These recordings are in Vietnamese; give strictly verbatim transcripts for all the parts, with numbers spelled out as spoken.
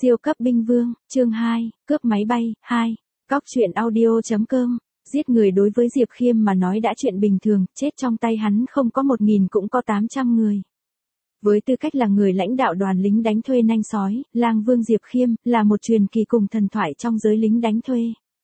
Siêu cấp binh vương, chương hai, cướp máy bay, hai. Cóc truyện audio chấm com. Giết người đối với Diệp Khiêm mà nói đã chuyện bình thường, chết trong tay hắn không có một nghìn cũng có tám trăm người. Với tư cách là người lãnh đạo đoàn lính đánh thuê nanh sói, Lang Vương Diệp Khiêm là một truyền kỳ cùng thần thoại trong giới lính đánh thuê.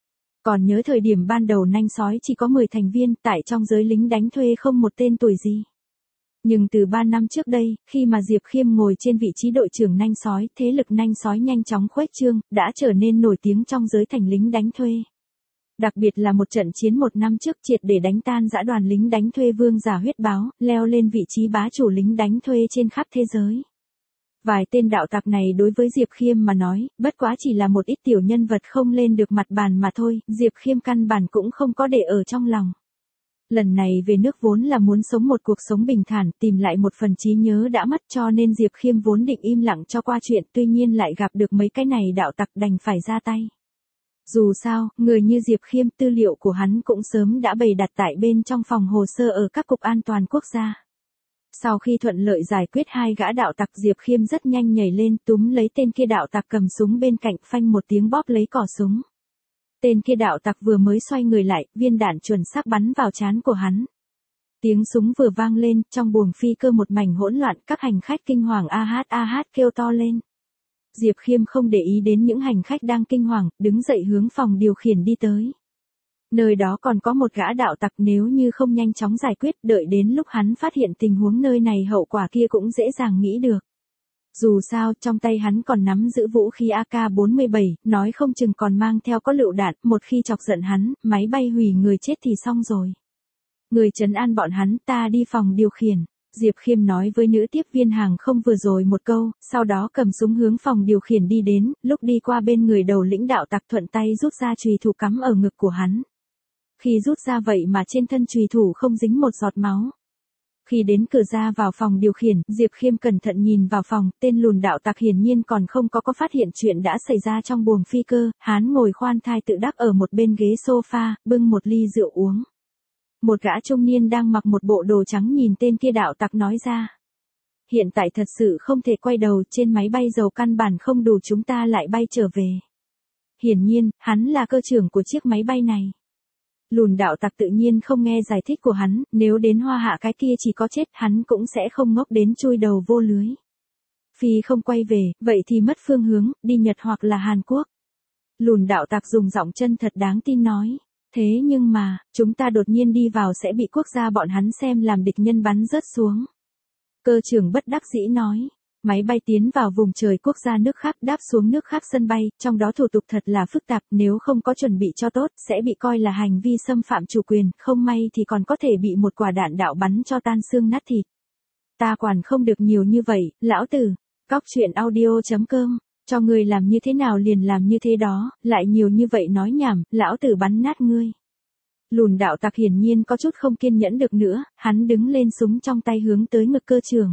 Còn nhớ thời điểm ban đầu nanh sói chỉ có mười thành viên, tại trong giới lính đánh thuê không một tên tuổi gì. Nhưng từ ba năm trước đây, khi mà Diệp Khiêm ngồi trên vị trí đội trưởng nanh sói, thế lực nanh sói nhanh chóng khuếch trương, đã trở nên nổi tiếng trong giới thành lính đánh thuê. Đặc biệt là một trận chiến một năm trước triệt để đánh tan dã đoàn lính đánh thuê vương giả huyết báo, leo lên vị trí bá chủ lính đánh thuê trên khắp thế giới. Vài tên đạo tặc này đối với Diệp Khiêm mà nói, bất quá chỉ là một ít tiểu nhân vật không lên được mặt bàn mà thôi, Diệp Khiêm căn bản cũng không có để ở trong lòng. Lần này về nước vốn là muốn sống một cuộc sống bình thản, tìm lại một phần trí nhớ đã mất, cho nên Diệp Khiêm vốn định im lặng cho qua chuyện, tuy nhiên lại gặp được mấy cái này đạo tặc đành phải ra tay. Dù sao, người như Diệp Khiêm, tư liệu của hắn cũng sớm đã bày đặt tại bên trong phòng hồ sơ ở các cục an toàn quốc gia. Sau khi thuận lợi giải quyết hai gã đạo tặc, Diệp Khiêm rất nhanh nhảy lên, túm lấy tên kia đạo tặc cầm súng bên cạnh, phanh một tiếng bóp lấy cò súng. Tên kia đạo tặc vừa mới xoay người lại, viên đạn chuẩn xác bắn vào trán của hắn. Tiếng súng vừa vang lên, trong buồng phi cơ một mảnh hỗn loạn, các hành khách kinh hoàng a hát a hát kêu to lên. Diệp Khiêm không để ý đến những hành khách đang kinh hoàng, đứng dậy hướng phòng điều khiển đi tới. Nơi đó còn có một gã đạo tặc, nếu như không nhanh chóng giải quyết, đợi đến lúc hắn phát hiện tình huống nơi này hậu quả kia cũng dễ dàng nghĩ được. Dù sao, trong tay hắn còn nắm giữ vũ khí a ca bốn mươi bảy, nói không chừng còn mang theo có lựu đạn, một khi chọc giận hắn, máy bay hủy người chết thì xong rồi. Người trấn an bọn hắn, ta đi phòng điều khiển. Diệp Khiêm nói với nữ tiếp viên hàng không vừa rồi một câu, sau đó cầm súng hướng phòng điều khiển đi đến, lúc đi qua bên người đầu lĩnh đạo tặc thuận tay rút ra chùy thủ cắm ở ngực của hắn. Khi rút ra vậy mà trên thân chùy thủ không dính một giọt máu. Khi đến cửa ra vào phòng điều khiển, Diệp Khiêm cẩn thận nhìn vào phòng, tên lùn đạo tặc hiển nhiên còn không có có phát hiện chuyện đã xảy ra trong buồng phi cơ, hắn ngồi khoan thai tự đắc ở một bên ghế sofa, bưng một ly rượu uống. Một gã trung niên đang mặc một bộ đồ trắng nhìn tên kia đạo tặc nói ra. Hiện tại thật sự không thể quay đầu, trên máy bay dầu căn bản không đủ chúng ta lại bay trở về. Hiển nhiên, hắn là cơ trưởng của chiếc máy bay này. Lùn đạo tặc tự nhiên không nghe giải thích của hắn, nếu đến Hoa Hạ cái kia chỉ có chết, hắn cũng sẽ không ngốc đến chui đầu vô lưới. Phi không quay về, vậy thì mất phương hướng, đi Nhật hoặc là Hàn Quốc. Lùn đạo tặc dùng giọng chân thật đáng tin nói. Thế nhưng mà, chúng ta đột nhiên đi vào sẽ bị quốc gia bọn hắn xem làm địch nhân bắn rớt xuống. Cơ trưởng bất đắc dĩ nói. Máy bay tiến vào vùng trời quốc gia nước khác, đáp xuống nước khác sân bay, trong đó thủ tục thật là phức tạp, nếu không có chuẩn bị cho tốt, sẽ bị coi là hành vi xâm phạm chủ quyền, không may thì còn có thể bị một quả đạn đạo bắn cho tan xương nát thịt. Ta quản không được nhiều như vậy, lão tử. Cóc truyện audio chấm com. Cho ngươi làm như thế nào liền làm như thế đó, lại nhiều như vậy nói nhảm, lão tử bắn nát ngươi. Lùn đạo tặc hiển nhiên có chút không kiên nhẫn được nữa, hắn đứng lên súng trong tay hướng tới ngực cơ trưởng.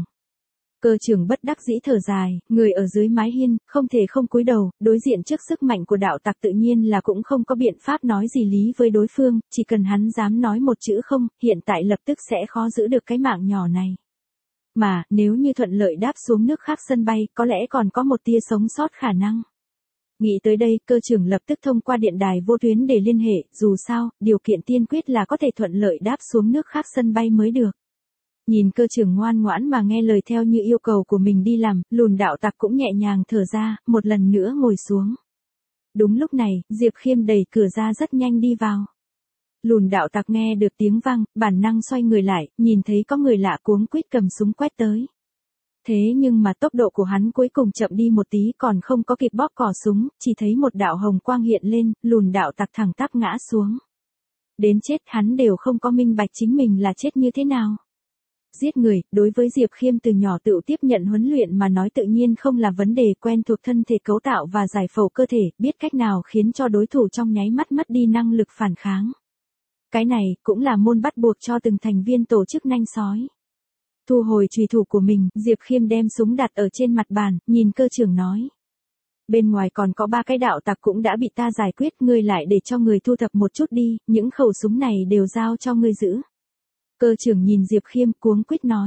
Cơ trưởng bất đắc dĩ thở dài, người ở dưới mái hiên, không thể không cúi đầu, đối diện trước sức mạnh của đạo tặc tự nhiên là cũng không có biện pháp nói gì lý với đối phương, chỉ cần hắn dám nói một chữ không, hiện tại lập tức sẽ khó giữ được cái mạng nhỏ này. Mà, nếu như thuận lợi đáp xuống nước khác sân bay, có lẽ còn có một tia sống sót khả năng. Nghĩ tới đây, cơ trưởng lập tức thông qua điện đài vô tuyến để liên hệ, dù sao, điều kiện tiên quyết là có thể thuận lợi đáp xuống nước khác sân bay mới được. Nhìn cơ trưởng ngoan ngoãn mà nghe lời theo như yêu cầu của mình đi làm, lùn đạo tặc cũng nhẹ nhàng thở ra, một lần nữa ngồi xuống. Đúng lúc này, Diệp Khiêm đẩy cửa ra rất nhanh đi vào. Lùn đạo tặc nghe được tiếng vang, bản năng xoay người lại, nhìn thấy có người lạ cuống quýt cầm súng quét tới. Thế nhưng mà tốc độ của hắn cuối cùng chậm đi một tí, còn không có kịp bóp cò súng, chỉ thấy một đạo hồng quang hiện lên, lùn đạo tặc thẳng tắp ngã xuống. Đến chết hắn đều không có minh bạch chính mình là chết như thế nào. Giết người, đối với Diệp Khiêm từ nhỏ tự tiếp nhận huấn luyện mà nói tự nhiên không là vấn đề, quen thuộc thân thể cấu tạo và giải phẫu cơ thể, biết cách nào khiến cho đối thủ trong nháy mắt mất đi năng lực phản kháng. Cái này, cũng là môn bắt buộc cho từng thành viên tổ chức nanh sói. Thu hồi chùy thủ của mình, Diệp Khiêm đem súng đặt ở trên mặt bàn, nhìn cơ trưởng nói. Bên ngoài còn có ba cái đạo tặc cũng đã bị ta giải quyết, ngươi lại để cho người thu thập một chút đi, những khẩu súng này đều giao cho ngươi giữ. Cơ trưởng nhìn Diệp Khiêm cuống quýt nói.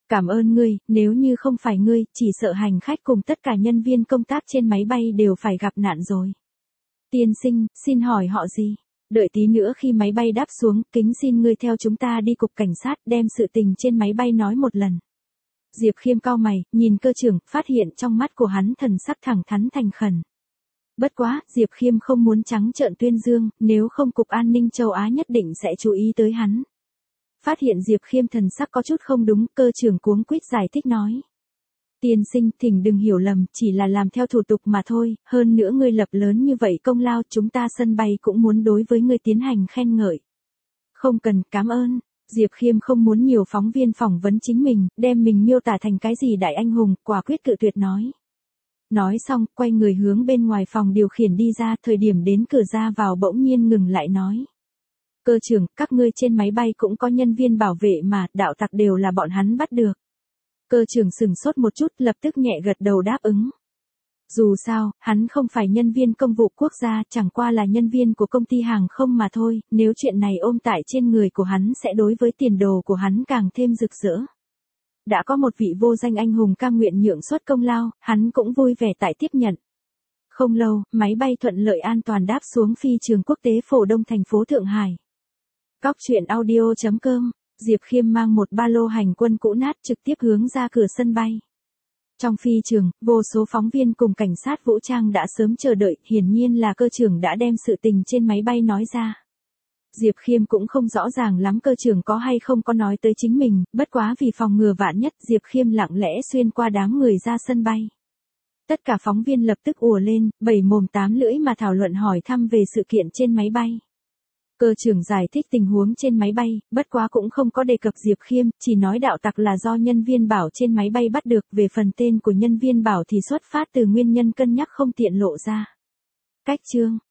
Cảm ơn ngươi, nếu như không phải ngươi, chỉ sợ hành khách cùng tất cả nhân viên công tác trên máy bay đều phải gặp nạn rồi. Tiên sinh, xin hỏi họ gì? Đợi tí nữa khi máy bay đáp xuống, kính xin ngươi theo chúng ta đi cục cảnh sát đem sự tình trên máy bay nói một lần. Diệp Khiêm cau mày, nhìn cơ trưởng, phát hiện trong mắt của hắn thần sắc thẳng thắn thành khẩn. Bất quá, Diệp Khiêm không muốn trắng trợn tuyên dương, nếu không Cục An ninh châu Á nhất định sẽ chú ý tới hắn. Phát hiện Diệp Khiêm thần sắc có chút không đúng, cơ trưởng cuống quýt giải thích nói. Tiên sinh, thỉnh đừng hiểu lầm, chỉ là làm theo thủ tục mà thôi, hơn nữa ngươi lập lớn như vậy công lao, chúng ta sân bay cũng muốn đối với ngươi tiến hành khen ngợi. Không cần, cảm ơn. Diệp Khiêm không muốn nhiều phóng viên phỏng vấn chính mình, đem mình miêu tả thành cái gì đại anh hùng, quả quyết cự tuyệt nói. Nói xong, quay người hướng bên ngoài phòng điều khiển đi ra, thời điểm đến cửa ra vào bỗng nhiên ngừng lại nói. Cơ trưởng, các ngươi trên máy bay cũng có nhân viên bảo vệ mà, đạo tặc đều là bọn hắn bắt được. Cơ trưởng sửng sốt một chút, lập tức nhẹ gật đầu đáp ứng. Dù sao, hắn không phải nhân viên công vụ quốc gia, chẳng qua là nhân viên của công ty hàng không mà thôi, nếu chuyện này ôm tại trên người của hắn sẽ đối với tiền đồ của hắn càng thêm rực rỡ. Đã có một vị vô danh anh hùng cam nguyện nhượng suất công lao, hắn cũng vui vẻ tại tiếp nhận. Không lâu, máy bay thuận lợi an toàn đáp xuống phi trường quốc tế Phổ Đông thành phố Thượng Hải. Cóc truyện audio chấm com, Diệp Khiêm mang một ba lô hành quân cũ nát trực tiếp hướng ra cửa sân bay. Trong phi trường, vô số phóng viên cùng cảnh sát vũ trang đã sớm chờ đợi, hiển nhiên là cơ trưởng đã đem sự tình trên máy bay nói ra. Diệp Khiêm cũng không rõ ràng lắm cơ trưởng có hay không có nói tới chính mình, bất quá vì phòng ngừa vạn nhất, Diệp Khiêm lặng lẽ xuyên qua đám người ra sân bay. Tất cả phóng viên lập tức ùa lên, bảy mồm tám lưỡi mà thảo luận hỏi thăm về sự kiện trên máy bay. Cơ trưởng giải thích tình huống trên máy bay, bất quá cũng không có đề cập Diệp Khiêm, chỉ nói đạo tặc là do nhân viên bảo trên máy bay bắt được, về phần tên của nhân viên bảo thì xuất phát từ nguyên nhân cân nhắc không tiện lộ ra. Cách chương